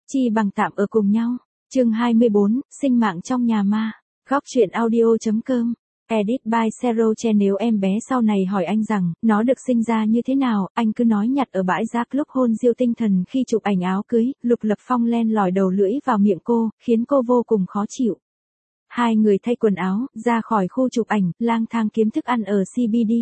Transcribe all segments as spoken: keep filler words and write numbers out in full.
chi bằng tạm ở cùng nhau. Chương hai mươi bốn, sinh mạng trong nhà ma. Góc truyện audio.com. Edit by Seroche. Nếu em bé sau này hỏi anh rằng, nó được sinh ra như thế nào, anh cứ nói nhặt ở bãi rác lúc hôn Diêu Tinh Thần khi chụp ảnh áo cưới. Lục Lập Phong len lỏi đầu lưỡi vào miệng cô, khiến cô vô cùng khó chịu. Hai người thay quần áo, ra khỏi khu chụp ảnh, lang thang kiếm thức ăn ở xê bê đê.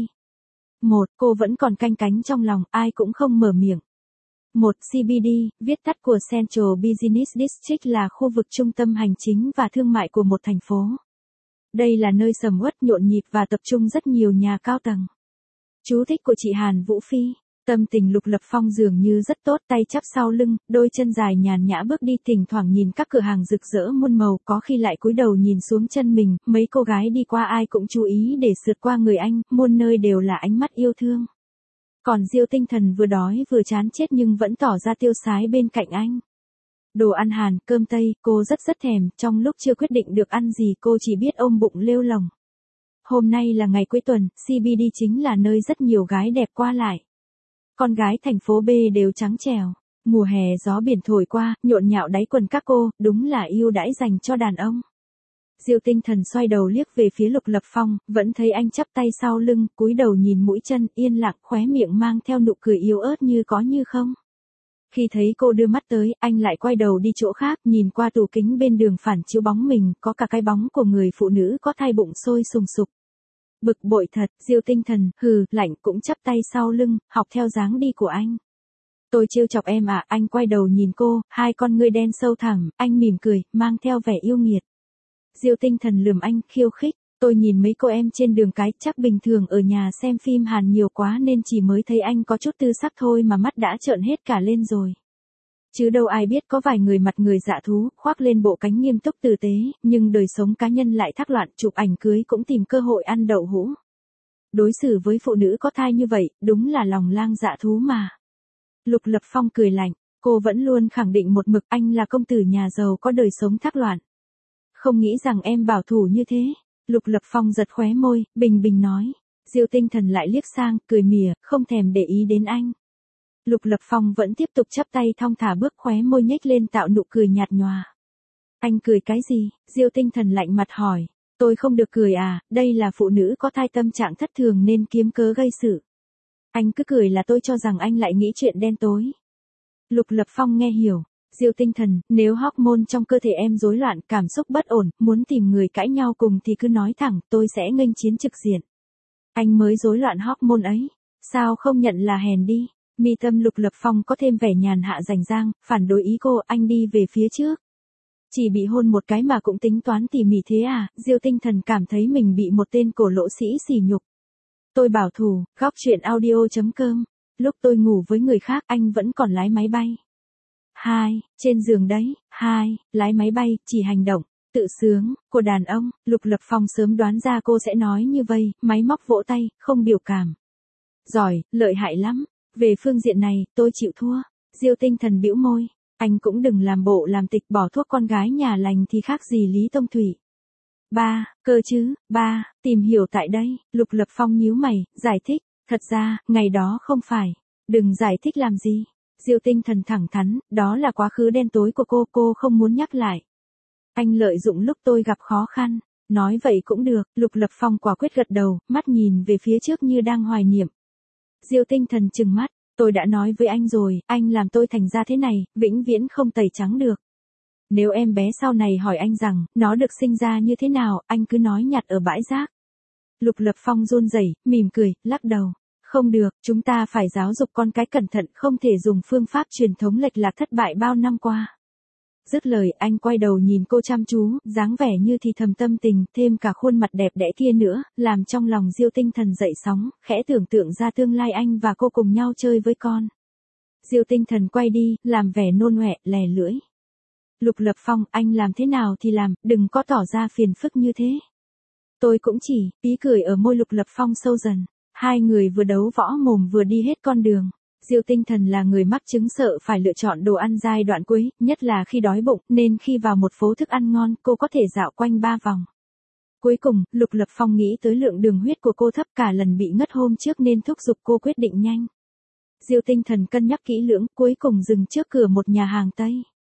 Một, cô vẫn còn canh cánh trong lòng, ai cũng không mở miệng. Một, xê bê đê, viết tắt của Central Business District, là khu vực trung tâm hành chính và thương mại của một thành phố. Đây là nơi sầm uất nhộn nhịp và tập trung rất nhiều nhà cao tầng. Chú thích của chị Hàn Vũ Phi. Tâm tình Lục Lập Phong dường như rất tốt, tay chắp sau lưng, đôi chân dài nhàn nhã bước đi, thỉnh thoảng nhìn các cửa hàng rực rỡ muôn màu, có khi lại cúi đầu nhìn xuống chân mình. Mấy cô gái đi qua ai cũng chú ý để sượt qua người anh, muôn nơi đều là ánh mắt yêu thương. Còn Diêu Tinh Thần vừa đói vừa chán chết nhưng vẫn tỏ ra tiêu sái bên cạnh anh. Đồ ăn Hàn, cơm Tây, cô rất rất thèm, trong lúc chưa quyết định được ăn gì cô chỉ biết ôm bụng lêu lồng. Hôm nay là ngày cuối tuần, xê bê đê chính là nơi rất nhiều gái đẹp qua lại. Con gái thành phố B đều trắng trẻo, mùa hè gió biển thổi qua, nhộn nhạo đáy quần các cô, đúng là ưu đãi dành cho đàn ông. Diêu Tinh Thần xoay đầu liếc về phía Lục Lập Phong, vẫn thấy anh chắp tay sau lưng, cúi đầu nhìn mũi chân, yên lặng, khóe miệng mang theo nụ cười yếu ớt như có như không. Khi thấy cô đưa mắt tới, anh lại quay đầu đi chỗ khác, nhìn qua tủ kính bên đường phản chiếu bóng mình, có cả cái bóng của người phụ nữ có thai bụng sôi sùng sục. Bực bội thật, Diêu Tinh Thần, hừ, lạnh, cũng chắp tay sau lưng, học theo dáng đi của anh. Tôi trêu chọc em à, anh quay đầu nhìn cô, hai con ngươi đen sâu thẳm, anh mỉm cười, mang theo vẻ yêu nghiệt. Diêu Tinh Thần lườm anh, khiêu khích, tôi nhìn mấy cô em trên đường cái, chắc bình thường ở nhà xem phim Hàn nhiều quá nên chỉ mới thấy anh có chút tư sắc thôi mà mắt đã trợn hết cả lên rồi. Chứ đâu ai biết có vài người mặt người dạ thú, khoác lên bộ cánh nghiêm túc tử tế, nhưng đời sống cá nhân lại thác loạn, chụp ảnh cưới cũng tìm cơ hội ăn đậu hũ. Đối xử với phụ nữ có thai như vậy, đúng là lòng lang dạ thú mà. Lục Lập Phong cười lạnh, cô vẫn luôn khẳng định một mực anh là công tử nhà giàu có đời sống thác loạn. Không nghĩ rằng em bảo thủ như thế. Lục Lập Phong giật khóe môi, bình bình nói. Diêu Tinh Thần lại liếc sang, cười mỉa, không thèm để ý đến anh. Lục Lập Phong vẫn tiếp tục chắp tay thong thả bước, khóe môi nhếch lên tạo nụ cười nhạt nhòa. Anh cười cái gì? Diêu Tinh Thần lạnh mặt hỏi. Tôi không được cười à, đây là phụ nữ có thai tâm trạng thất thường nên kiếm cớ gây sự. Anh cứ cười là tôi cho rằng anh lại nghĩ chuyện đen tối. Lục Lập Phong nghe hiểu. Diêu Tinh Thần, nếu hormone trong cơ thể em rối loạn, cảm xúc bất ổn, muốn tìm người cãi nhau cùng thì cứ nói thẳng, tôi sẽ nghênh chiến trực diện. Anh mới rối loạn hormone ấy, sao không nhận là hèn đi? Mi tâm Lục Lập Phong có thêm vẻ nhàn hạ rành rang, phản đối ý cô, anh đi về phía trước. Chỉ bị hôn một cái mà cũng tính toán tỉ mỉ thế à? Diêu Tinh Thần cảm thấy mình bị một tên cổ lỗ sĩ sỉ nhục. Tôi bảo thủ, góc truyện audio.com. Lúc tôi ngủ với người khác, anh vẫn còn lái máy bay. Hai, trên giường đấy, hai, lái máy bay, chỉ hành động, tự sướng, của đàn ông. Lục Lập Phong sớm đoán ra cô sẽ nói như vây, máy móc vỗ tay, không biểu cảm. Giỏi, lợi hại lắm, về phương diện này, tôi chịu thua. Diêu Tinh Thần bĩu môi, anh cũng đừng làm bộ làm tịch bỏ thuốc con gái nhà lành thì khác gì Lý Tông Thủy. Ba, cơ chứ, ba, tìm hiểu tại đây. Lục Lập Phong nhíu mày, giải thích, thật ra, ngày đó không phải. Đừng giải thích làm gì. Diêu Tinh Thần thẳng thắn, đó là quá khứ đen tối của cô, cô không muốn nhắc lại. Anh lợi dụng lúc tôi gặp khó khăn. Nói vậy cũng được, Lục Lập Phong quả quyết gật đầu, mắt nhìn về phía trước như đang hoài niệm. Diêu Tinh Thần trừng mắt, tôi đã nói với anh rồi, anh làm tôi thành ra thế này, vĩnh viễn không tẩy trắng được. Nếu em bé sau này hỏi anh rằng, nó được sinh ra như thế nào, anh cứ nói nhặt ở bãi rác. Lục Lập Phong run rẩy, mỉm cười, lắc đầu. Không được, chúng ta phải giáo dục con cái cẩn thận, không thể dùng phương pháp truyền thống lệch lạc thất bại bao năm qua. Dứt lời, anh quay đầu nhìn cô chăm chú, dáng vẻ như thì thầm tâm tình, thêm cả khuôn mặt đẹp đẽ kia nữa, làm trong lòng Diêu Tinh Thần dậy sóng, khẽ tưởng tượng ra tương lai anh và cô cùng nhau chơi với con. Diêu Tinh Thần quay đi, làm vẻ nôn ọe, lè lưỡi. Lục Lập Phong, anh làm thế nào thì làm, đừng có tỏ ra phiền phức như thế. Tôi cũng chỉ, ý cười ở môi Lục Lập Phong sâu dần. Hai người vừa đấu võ mồm vừa đi hết con đường. Diêu Tinh Thần là người mắc chứng sợ phải lựa chọn đồ ăn giai đoạn cuối, nhất là khi đói bụng, nên khi vào một phố thức ăn ngon, cô có thể dạo quanh ba vòng. Cuối cùng, Lục Lập Phong nghĩ tới lượng đường huyết của cô thấp cả lần bị ngất hôm trước nên thúc giục cô quyết định nhanh. Diêu Tinh Thần cân nhắc kỹ lưỡng, cuối cùng dừng trước cửa một nhà hàng Tây.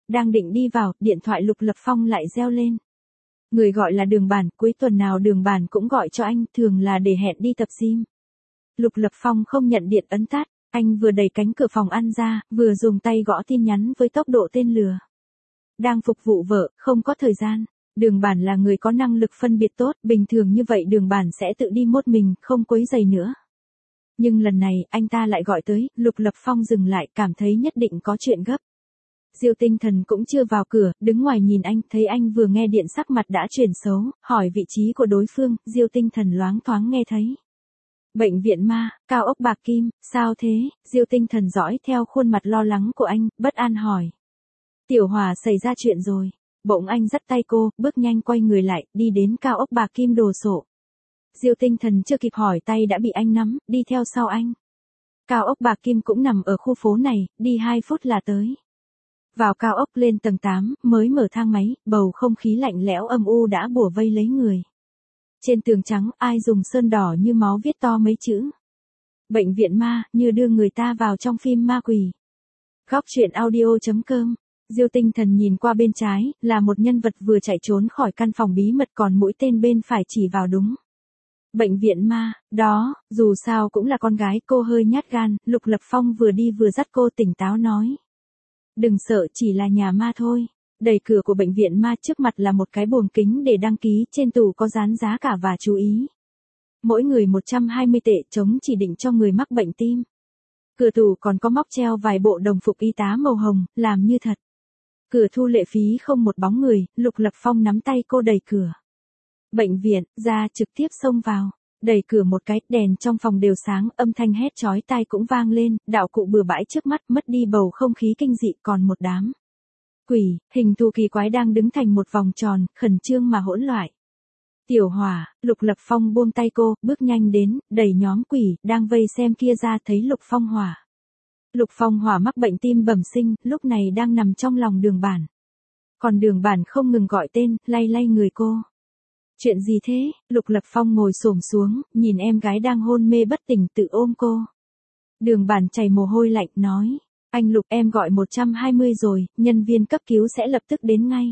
Đang định đi vào, điện thoại Lục Lập Phong lại reo lên. Người gọi là Đường Bản, cuối tuần nào Đường Bản cũng gọi cho anh, thường là để hẹn đi tập gym. Lục Lập Phong không nhận điện ấn tắt, anh vừa đẩy cánh cửa phòng ăn ra, vừa dùng tay gõ tin nhắn với tốc độ tên lừa. Đang phục vụ vợ, không có thời gian. Đường Bản là người có năng lực phân biệt tốt, bình thường như vậy Đường Bản sẽ tự đi mốt mình, không quấy rầy nữa. Nhưng lần này, anh ta lại gọi tới, Lục Lập Phong dừng lại, cảm thấy nhất định có chuyện gấp. Diêu Tinh Thần cũng chưa vào cửa, đứng ngoài nhìn anh, thấy anh vừa nghe điện sắc mặt đã chuyển xấu, hỏi vị trí của đối phương, Diêu Tinh Thần loáng thoáng nghe thấy. Bệnh viện ma, cao ốc bạc kim, sao thế? Diêu Tinh Thần dõi theo khuôn mặt lo lắng của anh, bất an hỏi. Tiểu Hòa xảy ra chuyện rồi. Bỗng anh dắt tay cô, bước nhanh quay người lại, đi đến cao ốc bạc kim đồ sộ. Diêu Tinh Thần chưa kịp hỏi tay đã bị anh nắm, đi theo sau anh. Cao ốc bạc kim cũng nằm ở khu phố này, đi hai phút là tới. Vào cao ốc lên tầng tám, mới mở thang máy, bầu không khí lạnh lẽo âm u đã bủa vây lấy người. Trên tường trắng, ai dùng sơn đỏ như máu viết to mấy chữ. Bệnh viện ma, như đưa người ta vào trong phim ma quỷ. Góc truyện audio chấm com. Diêu Tinh Thần nhìn qua bên trái, là một nhân vật vừa chạy trốn khỏi căn phòng bí mật, còn mũi tên bên phải chỉ vào đúng. Bệnh viện ma, đó, dù sao cũng là con gái, cô hơi nhát gan, Lục Lập Phong vừa đi vừa dắt cô tỉnh táo nói. Đừng sợ, chỉ là nhà ma thôi. Đẩy cửa của bệnh viện ma, trước mặt là một cái buồng kính để đăng ký, trên tủ có dán giá cả và chú ý. Mỗi người một trăm hai mươi tệ, chống chỉ định cho người mắc bệnh tim. Cửa tủ còn có móc treo vài bộ đồng phục y tá màu hồng, làm như thật. Cửa thu lệ phí không một bóng người, Lục Lập Phong nắm tay cô đẩy cửa. Bệnh viện, ra trực tiếp xông vào. Đẩy cửa một cái, đèn trong phòng đều sáng, âm thanh hét chói tai cũng vang lên, đạo cụ bừa bãi trước mắt, mất đi bầu không khí kinh dị, còn một đám quỷ, hình thù kỳ quái đang đứng thành một vòng tròn, khẩn trương mà hỗn loạn. Tiểu Hòa, Lục Lập Phong buông tay cô, bước nhanh đến, đẩy nhóm quỷ, đang vây xem kia ra, thấy Lục Phong Hòa. Lục Phong Hòa mắc bệnh tim bẩm sinh, lúc này đang nằm trong lòng Đường Bản. Còn Đường Bản không ngừng gọi tên, lay lay người cô. Chuyện gì thế? Lục Lập Phong ngồi xổm xuống, nhìn em gái đang hôn mê bất tỉnh, tự ôm cô. Đường Bản chảy mồ hôi lạnh, nói. Anh Lục, em gọi một trăm hai mươi rồi, nhân viên cấp cứu sẽ lập tức đến ngay.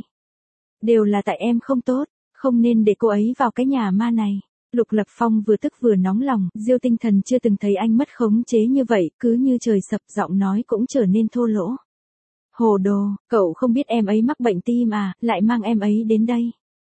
Đều là tại em không tốt, không nên để cô ấy vào cái nhà ma này. Lục Lập Phong vừa tức vừa nóng lòng, Diêu Tinh Thần chưa từng thấy anh mất khống chế như vậy, cứ như trời sập, giọng nói cũng trở nên thô lỗ. Hồ đồ, cậu không biết em ấy mắc bệnh tim à, lại mang em ấy đến đây.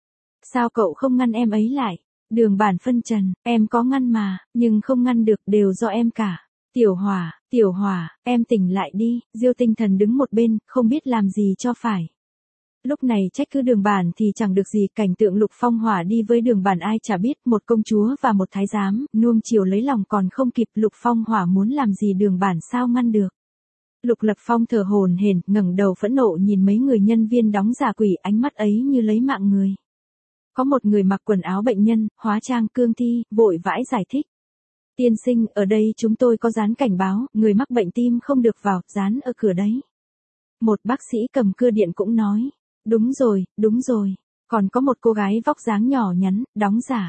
Sao cậu không ngăn em ấy lại? Đường Bản phân trần, em có ngăn mà, nhưng không ngăn được, đều do em cả. Tiểu Hòa, Tiểu Hòa, em tỉnh lại đi. Diêu Tinh Thần đứng một bên, không biết làm gì cho phải. Lúc này trách cứ Đường Bản thì chẳng được gì, cảnh tượng Lục Phong Hòa đi với Đường Bản ai chả biết, một công chúa và một thái giám, nuông chiều lấy lòng còn không kịp, Lục Phong Hòa muốn làm gì Đường Bản sao ngăn được. Lục Lập Phong thở hổn hển, ngẩng đầu phẫn nộ nhìn mấy người nhân viên đóng giả quỷ, ánh mắt ấy như lấy mạng người. Có một người mặc quần áo bệnh nhân, hóa trang cương thi, vội vãi giải thích. Tiên sinh, ở đây chúng tôi có dán cảnh báo, người mắc bệnh tim không được vào, dán ở cửa đấy. Một bác sĩ cầm cưa điện cũng nói. Đúng rồi, đúng rồi. Còn có một cô gái vóc dáng nhỏ nhắn, đóng giả.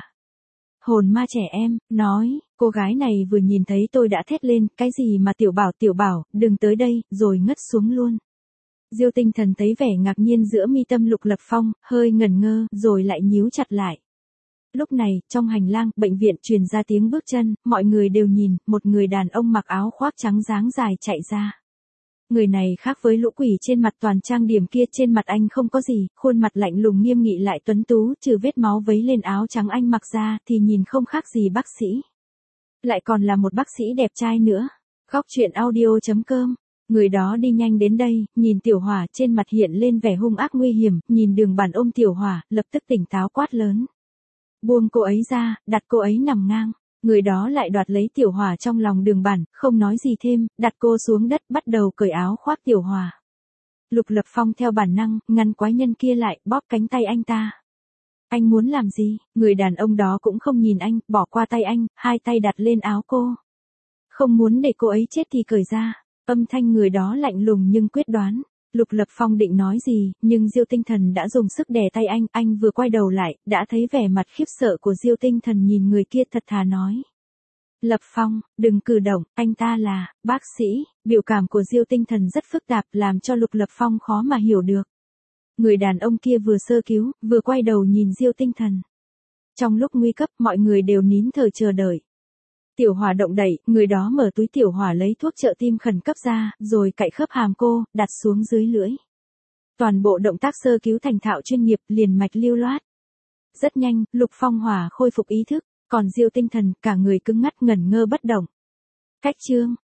Hồn ma trẻ em, nói, cô gái này vừa nhìn thấy tôi đã thét lên, cái gì mà Tiểu Bảo, Tiểu Bảo, đừng tới đây, rồi ngất xuống luôn. Diêu Tinh Thần thấy vẻ ngạc nhiên giữa mi tâm Lục Lập Phong, hơi ngẩn ngơ, rồi lại nhíu chặt lại. Lúc này, trong hành lang, bệnh viện truyền ra tiếng bước chân, mọi người đều nhìn, một người đàn ông mặc áo khoác trắng dáng dài chạy ra. Người này khác với lũ quỷ trên mặt toàn trang điểm kia, trên mặt anh không có gì, khuôn mặt lạnh lùng nghiêm nghị lại tuấn tú, trừ vết máu vấy lên áo trắng anh mặc ra, thì nhìn không khác gì bác sĩ. Lại còn là một bác sĩ đẹp trai nữa. Góc truyện audio chấm com. Người đó đi nhanh đến đây, nhìn Tiểu Hòa, trên mặt hiện lên vẻ hung ác nguy hiểm, nhìn Đường Bản ôm Tiểu Hòa, lập tức tỉnh táo quát lớn. Buông cô ấy ra, đặt cô ấy nằm ngang. Người đó lại đoạt lấy Tiểu Hòa trong lòng Đường Bản, không nói gì thêm, đặt cô xuống đất, bắt đầu cởi áo khoác Tiểu Hòa. Lục Lập Phong theo bản năng, ngăn quái nhân kia lại, bóp cánh tay anh ta. Anh muốn làm gì? Người đàn ông đó cũng không nhìn anh, bỏ qua tay anh, hai tay đặt lên áo cô. Không muốn để cô ấy chết thì cởi ra. Âm thanh người đó lạnh lùng nhưng quyết đoán. Lục Lập Phong định nói gì, nhưng Diêu Tinh Thần đã dùng sức đè tay anh, anh vừa quay đầu lại, đã thấy vẻ mặt khiếp sợ của Diêu Tinh Thần nhìn người kia thật thà nói. Lập Phong, đừng cử động, anh ta là bác sĩ. Biểu cảm của Diêu Tinh Thần rất phức tạp làm cho Lục Lập Phong khó mà hiểu được. Người đàn ông kia vừa sơ cứu, vừa quay đầu nhìn Diêu Tinh Thần. Trong lúc nguy cấp, mọi người đều nín thở chờ đợi. Tiểu Hỏa động đẩy, người đó mở túi Tiểu Hỏa lấy thuốc trợ tim khẩn cấp ra, rồi cạy khớp hàm cô, đặt xuống dưới lưỡi. Toàn bộ động tác sơ cứu thành thạo chuyên nghiệp, liền mạch lưu loát. Rất nhanh, Lục Phong Hỏa khôi phục ý thức, còn Diêu Tinh Thần cả người cứng ngắc ngẩn ngơ bất động. Khách trương,